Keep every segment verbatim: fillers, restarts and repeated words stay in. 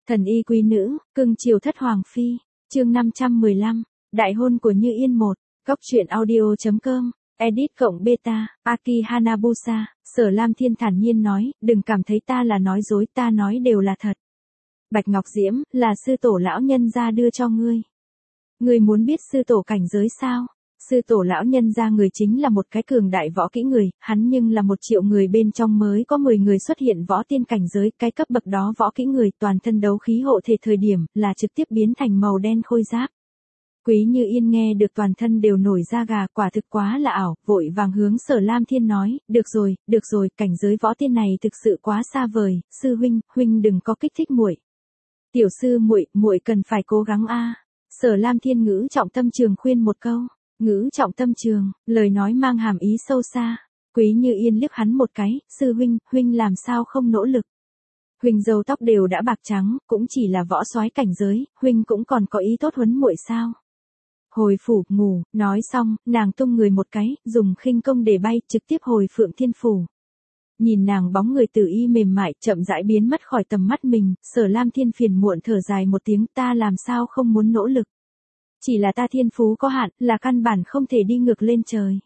Thần y quý nữ, cưng chiều thất hoàng phi, chương năm trăm mười lăm, đại hôn của Như Yên một, góc truyện audio.com, edit cộng beta, Aki Hanabusa, Sở Lam Thiên thản nhiên nói, đừng cảm thấy ta là nói dối, ta nói đều là thật. Bạch Ngọc Diễm, là sư tổ lão nhân gia đưa cho ngươi. Ngươi muốn biết sư tổ cảnh giới sao? Sư tổ lão nhân gia người chính là một cái cường đại võ kỹ người, hắn nhưng là một triệu người bên trong mới có mười người xuất hiện võ tiên cảnh giới, cái cấp bậc đó võ kỹ người toàn thân đấu khí hộ thể thời điểm, là trực tiếp biến thành màu đen khôi giáp. Quý Như Yên nghe được toàn thân đều nổi da gà, quả thực quá là ảo, vội vàng hướng Sở Lam Thiên nói, được rồi, được rồi, cảnh giới võ tiên này thực sự quá xa vời, sư huynh, huynh đừng có kích thích muội. Tiểu sư muội, muội cần phải cố gắng a. Sở Lam Thiên ngữ trọng tâm trường khuyên một câu. Ngữ trọng tâm trường, lời nói mang hàm ý sâu xa. Quý Như Yên liếc hắn một cái, sư huynh, huynh làm sao không nỗ lực. Huynh râu tóc đều đã bạc trắng, cũng chỉ là võ soái cảnh giới, huynh cũng còn có ý tốt huấn muội sao. Hồi phủ, ngủ, nói xong, nàng tung người một cái, dùng khinh công để bay, trực tiếp hồi Phượng Thiên Phủ. Nhìn nàng bóng người tử y mềm mại, chậm rãi biến mất khỏi tầm mắt mình, Sở Lam Thiên phiền muộn thở dài một tiếng, ta làm sao không muốn nỗ lực. Chỉ là ta thiên phú có hạn, là căn bản không thể đi ngược lên trời.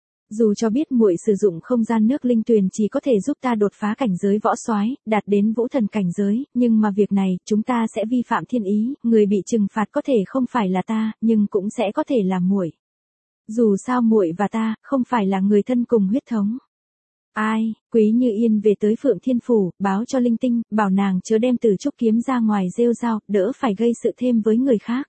Dù cho biết muội sử dụng không gian nước linh tuyền chỉ có thể giúp ta đột phá cảnh giới võ soái, đạt đến vũ thần cảnh giới, nhưng mà việc này, chúng ta sẽ vi phạm thiên ý, người bị trừng phạt có thể không phải là ta, nhưng cũng sẽ có thể là muội. Dù sao muội và ta, không phải là người thân cùng huyết thống. Ai, Quý Như Yên về tới Phượng Thiên Phủ, báo cho Linh Tinh, bảo nàng chớ đem Từ Trúc kiếm ra ngoài rêu rao, đỡ phải gây sự thêm với người khác.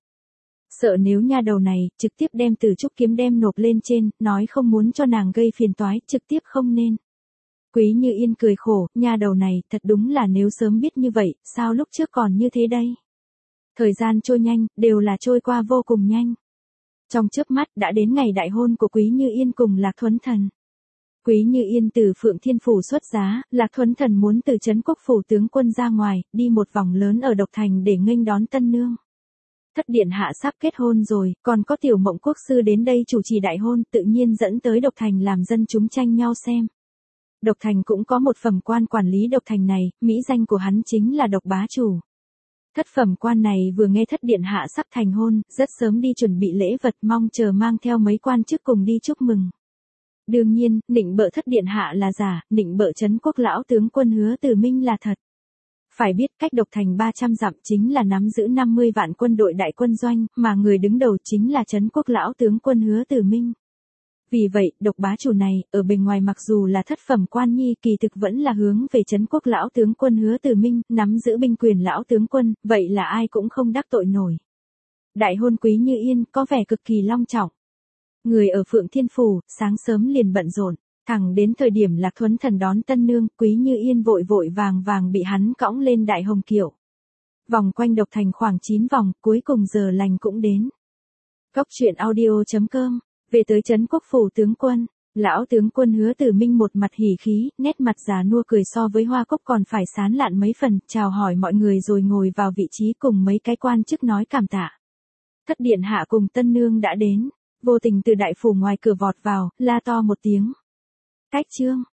Sợ nếu nha đầu này, trực tiếp đem Từ Trúc kiếm đem nộp lên trên, nói không muốn cho nàng gây phiền toái, trực tiếp không nên. Quý Như Yên cười khổ, nha đầu này, thật đúng là nếu sớm biết như vậy, sao lúc trước còn như thế đây? Thời gian trôi nhanh, đều là trôi qua vô cùng nhanh. Trong chớp mắt, đã đến ngày đại hôn của Quý Như Yên cùng Lạc Thuấn Thần. Quý Như Yên từ Phượng Thiên Phủ xuất giá, Lạc Thuấn Thần muốn từ Trấn Quốc Phủ tướng quân ra ngoài, đi một vòng lớn ở Độc Thành để nghênh đón tân nương. Thất điện hạ sắp kết hôn rồi, còn có Tiểu Mộng quốc sư đến đây chủ trì đại hôn, tự nhiên dẫn tới Độc Thành làm dân chúng tranh nhau xem. Độc Thành cũng có một phẩm quan quản lý Độc Thành này, mỹ danh của hắn chính là Độc Bá Chủ. Thất phẩm quan này vừa nghe thất điện hạ sắp thành hôn, rất sớm đi chuẩn bị lễ vật, mong chờ mang theo mấy quan chức cùng đi chúc mừng. Đương nhiên, nịnh bợ thất điện hạ là giả, nịnh bợ Trấn Quốc lão tướng quân Hứa Từ Minh là thật. Phải biết cách Độc Thành ba trăm dặm chính là nắm giữ năm mươi vạn quân đội đại quân doanh, mà người đứng đầu chính là Trấn Quốc lão tướng quân Hứa Từ Minh. Vì vậy, Độc Bá Chủ này, ở bên ngoài mặc dù là thất phẩm quan nhi, kỳ thực vẫn là hướng về Trấn Quốc lão tướng quân Hứa Từ Minh, nắm giữ binh quyền lão tướng quân, vậy là ai cũng không đắc tội nổi. Đại hôn Quý Như Yên có vẻ cực kỳ long trọng. Người ở Phượng Thiên Phủ, sáng sớm liền bận rộn. Thẳng đến thời điểm Lạc Thuấn Thần đón tân nương, Quý Như Yên vội vội vàng vàng bị hắn cõng lên đại hồng kiệu. Vòng quanh Độc Thành khoảng chín vòng, cuối cùng giờ lành cũng đến. Góc truyện audio.com, về tới Trấn Quốc Phủ tướng quân, lão tướng quân Hứa Từ Minh một mặt hỉ khí, nét mặt già nua cười so với hoa cúc còn phải sán lạn mấy phần, chào hỏi mọi người rồi ngồi vào vị trí cùng mấy cái quan chức nói cảm tạ. Thất điện hạ cùng tân nương đã đến, vô tình từ đại phủ ngoài cửa vọt vào, la to một tiếng. Cách trương,